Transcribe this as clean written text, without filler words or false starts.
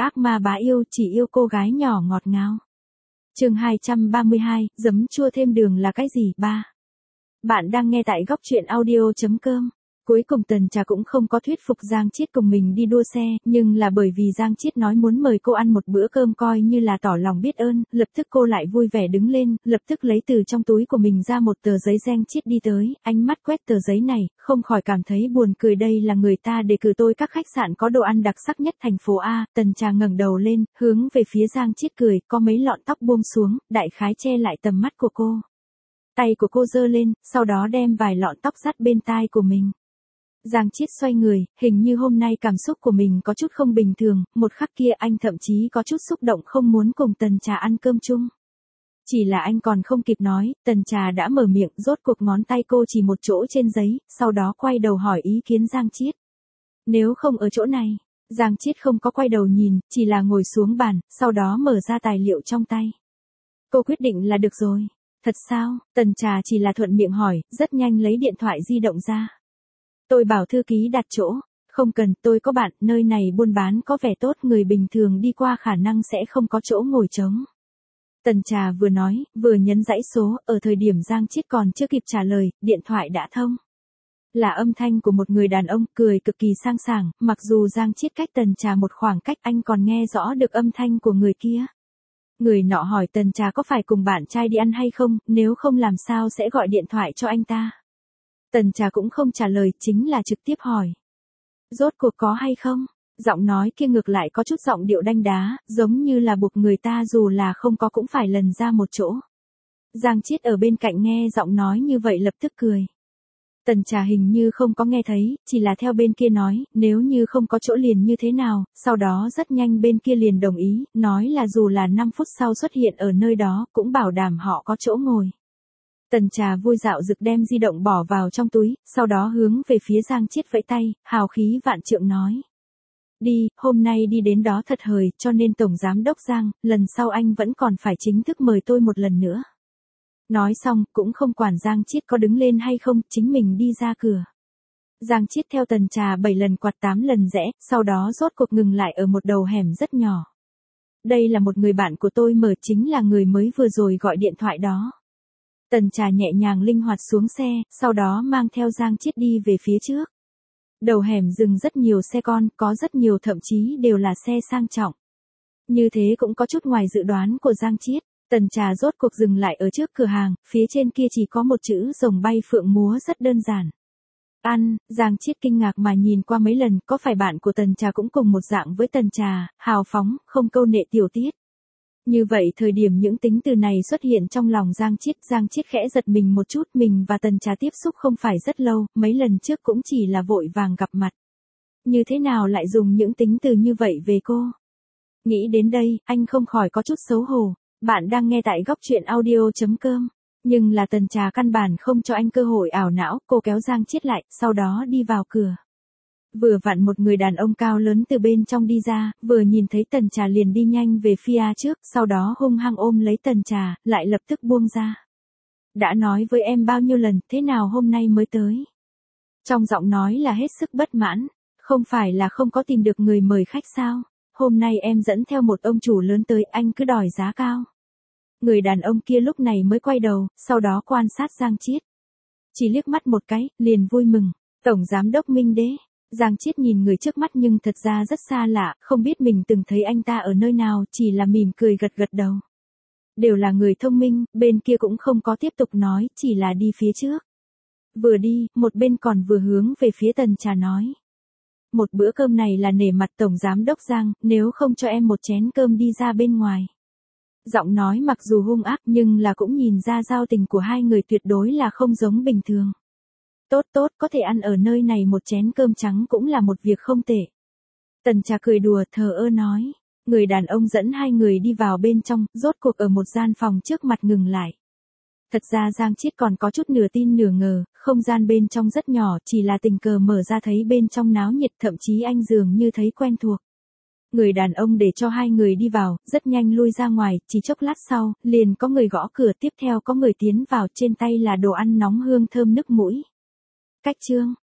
ác ma bá yêu chỉ yêu cô gái nhỏ ngọt ngào. Chương 232, giấm chua thêm đường là cái gì? 3. Bạn đang nghe tại góc truyện audio.com. Cuối cùng Tần Trà cũng không có thuyết phục Giang Chiết cùng mình đi đua xe, nhưng là bởi vì Giang Chiết nói muốn mời cô ăn một bữa cơm coi như là tỏ lòng biết ơn, lập tức cô lại vui vẻ đứng lên, lập tức lấy từ trong túi của mình ra một tờ giấy. Giang Chiết đi tới, ánh mắt quét tờ giấy này, không khỏi cảm thấy buồn cười. Đây là người ta đề cử tôi các khách sạn có đồ ăn đặc sắc nhất thành phố A. Tần Trà ngẩng đầu lên, hướng về phía Giang Chiết cười, có mấy lọn tóc buông xuống, đại khái che lại tầm mắt của cô. Tay của cô giơ lên, sau đó đem vài lọn tóc dắt bên tai của mình. Giang Chiết xoay người, hình như hôm nay cảm xúc của mình có chút không bình thường, một khắc kia anh thậm chí có chút xúc động không muốn cùng Tần Trà ăn cơm chung. Chỉ là anh còn không kịp nói, Tần Trà đã mở miệng, rốt cuộc ngón tay cô chỉ một chỗ trên giấy, sau đó quay đầu hỏi ý kiến Giang Chiết. Nếu không ở chỗ này, Giang Chiết không có quay đầu nhìn, chỉ là ngồi xuống bàn, sau đó mở ra tài liệu trong tay. Cô quyết định là được rồi. Thật sao? Tần Trà chỉ là thuận miệng hỏi, rất nhanh lấy điện thoại di động ra. Tôi bảo thư ký đặt chỗ. Không cần, tôi có bạn, nơi này buôn bán có vẻ tốt, người bình thường đi qua khả năng sẽ không có chỗ ngồi trống. Tần Trà vừa nói, vừa nhấn dãy số, ở thời điểm Giang Chiết còn chưa kịp trả lời, điện thoại đã thông. Là âm thanh của một người đàn ông, cười cực kỳ sang sảng, mặc dù Giang Chiết cách Tần Trà một khoảng cách anh còn nghe rõ được âm thanh của người kia. Người nọ hỏi Tần Trà có phải cùng bạn trai đi ăn hay không, nếu không làm sao sẽ gọi điện thoại cho anh ta. Tần Trà cũng không trả lời, chính là trực tiếp hỏi. Rốt cuộc có hay không? Giọng nói kia ngược lại có chút giọng điệu đanh đá, giống như là buộc người ta dù là không có cũng phải lần ra một chỗ. Giang Chiết ở bên cạnh nghe giọng nói như vậy lập tức cười. Tần Trà hình như không có nghe thấy, chỉ là theo bên kia nói, nếu như không có chỗ liền như thế nào, sau đó rất nhanh bên kia liền đồng ý, nói là dù là 5 phút sau xuất hiện ở nơi đó, cũng bảo đảm họ có chỗ ngồi. Tần Trà vui dạo dực đem di động bỏ vào trong túi, sau đó hướng về phía Giang Chiết vẫy tay, hào khí vạn trượng nói. Đi, hôm nay đi đến đó thật hời, cho nên Tổng Giám Đốc Giang, lần sau anh vẫn còn phải chính thức mời tôi một lần nữa. Nói xong, cũng không quản Giang Chiết có đứng lên hay không, chính mình đi ra cửa. Giang Chiết theo Tần Trà 7 lần quạt 8 lần rẽ, sau đó rốt cuộc ngừng lại ở một đầu hẻm rất nhỏ. Đây là một người bạn của tôi mở, chính là người mới vừa rồi gọi điện thoại đó. Tần Trà nhẹ nhàng linh hoạt xuống xe, sau đó mang theo Giang Chiết đi về phía trước. Đầu hẻm dừng rất nhiều xe con, có rất nhiều thậm chí đều là xe sang trọng. Như thế cũng có chút ngoài dự đoán của Giang Chiết. Tần Trà rốt cuộc dừng lại ở trước cửa hàng, phía trên kia chỉ có một chữ rồng bay phượng múa rất đơn giản. Ăn, Giang Chiết kinh ngạc mà nhìn qua mấy lần, có phải bạn của Tần Trà cũng cùng một dạng với Tần Trà, hào phóng, không câu nệ tiểu tiết. Như vậy thời điểm những tính từ này xuất hiện trong lòng Giang Chiết khẽ giật mình một chút, mình và Tần Trà tiếp xúc không phải rất lâu, mấy lần trước cũng chỉ là vội vàng gặp mặt. Như thế nào lại dùng những tính từ như vậy về cô? Nghĩ đến đây, anh không khỏi có chút xấu hổ. Bạn đang nghe tại góc truyện audio.com. Nhưng là Tần Trà căn bản không cho anh cơ hội ảo não, cô kéo Giang Chiết lại, sau đó đi vào cửa. Vừa vặn một người đàn ông cao lớn từ bên trong đi ra, vừa nhìn thấy Tần Trà liền đi nhanh về phía trước, sau đó hung hăng ôm lấy Tần Trà, lại lập tức buông ra. Đã nói với em bao nhiêu lần, thế nào hôm nay mới tới? Trong giọng nói là hết sức bất mãn, không phải là không có tìm được người mời khách sao? Hôm nay em dẫn theo một ông chủ lớn tới, anh cứ đòi giá cao. Người đàn ông kia lúc này mới quay đầu, sau đó quan sát Giang Chiết. Chỉ liếc mắt một cái, liền vui mừng. Tổng Giám Đốc Minh Đế. Giang Chiết nhìn người trước mắt nhưng thật ra rất xa lạ, không biết mình từng thấy anh ta ở nơi nào, chỉ là mỉm cười gật gật đầu. Đều là người thông minh, bên kia cũng không có tiếp tục nói, chỉ là đi phía trước. Vừa đi, một bên còn vừa hướng về phía Tần Trà nói. Một bữa cơm này là nể mặt Tổng Giám Đốc Giang, nếu không cho em một chén cơm đi ra bên ngoài. Giọng nói mặc dù hung ác nhưng là cũng nhìn ra giao tình của hai người tuyệt đối là không giống bình thường. Tốt, có thể ăn ở nơi này một chén cơm trắng cũng là một việc không tệ. Tần Trà cười đùa thờ ơ nói. Người đàn ông dẫn hai người đi vào bên trong, rốt cuộc ở một gian phòng trước mặt ngừng lại. Thật ra Giang Chiết còn có chút nửa tin nửa ngờ, không gian bên trong rất nhỏ, chỉ là tình cờ mở ra thấy bên trong náo nhiệt, thậm chí anh dường như thấy quen thuộc. Người đàn ông để cho hai người đi vào, rất nhanh lui ra ngoài, chỉ chốc lát sau, liền có người gõ cửa, tiếp theo có người tiến vào, trên tay là đồ ăn nóng hương thơm nức mũi. Cách chương,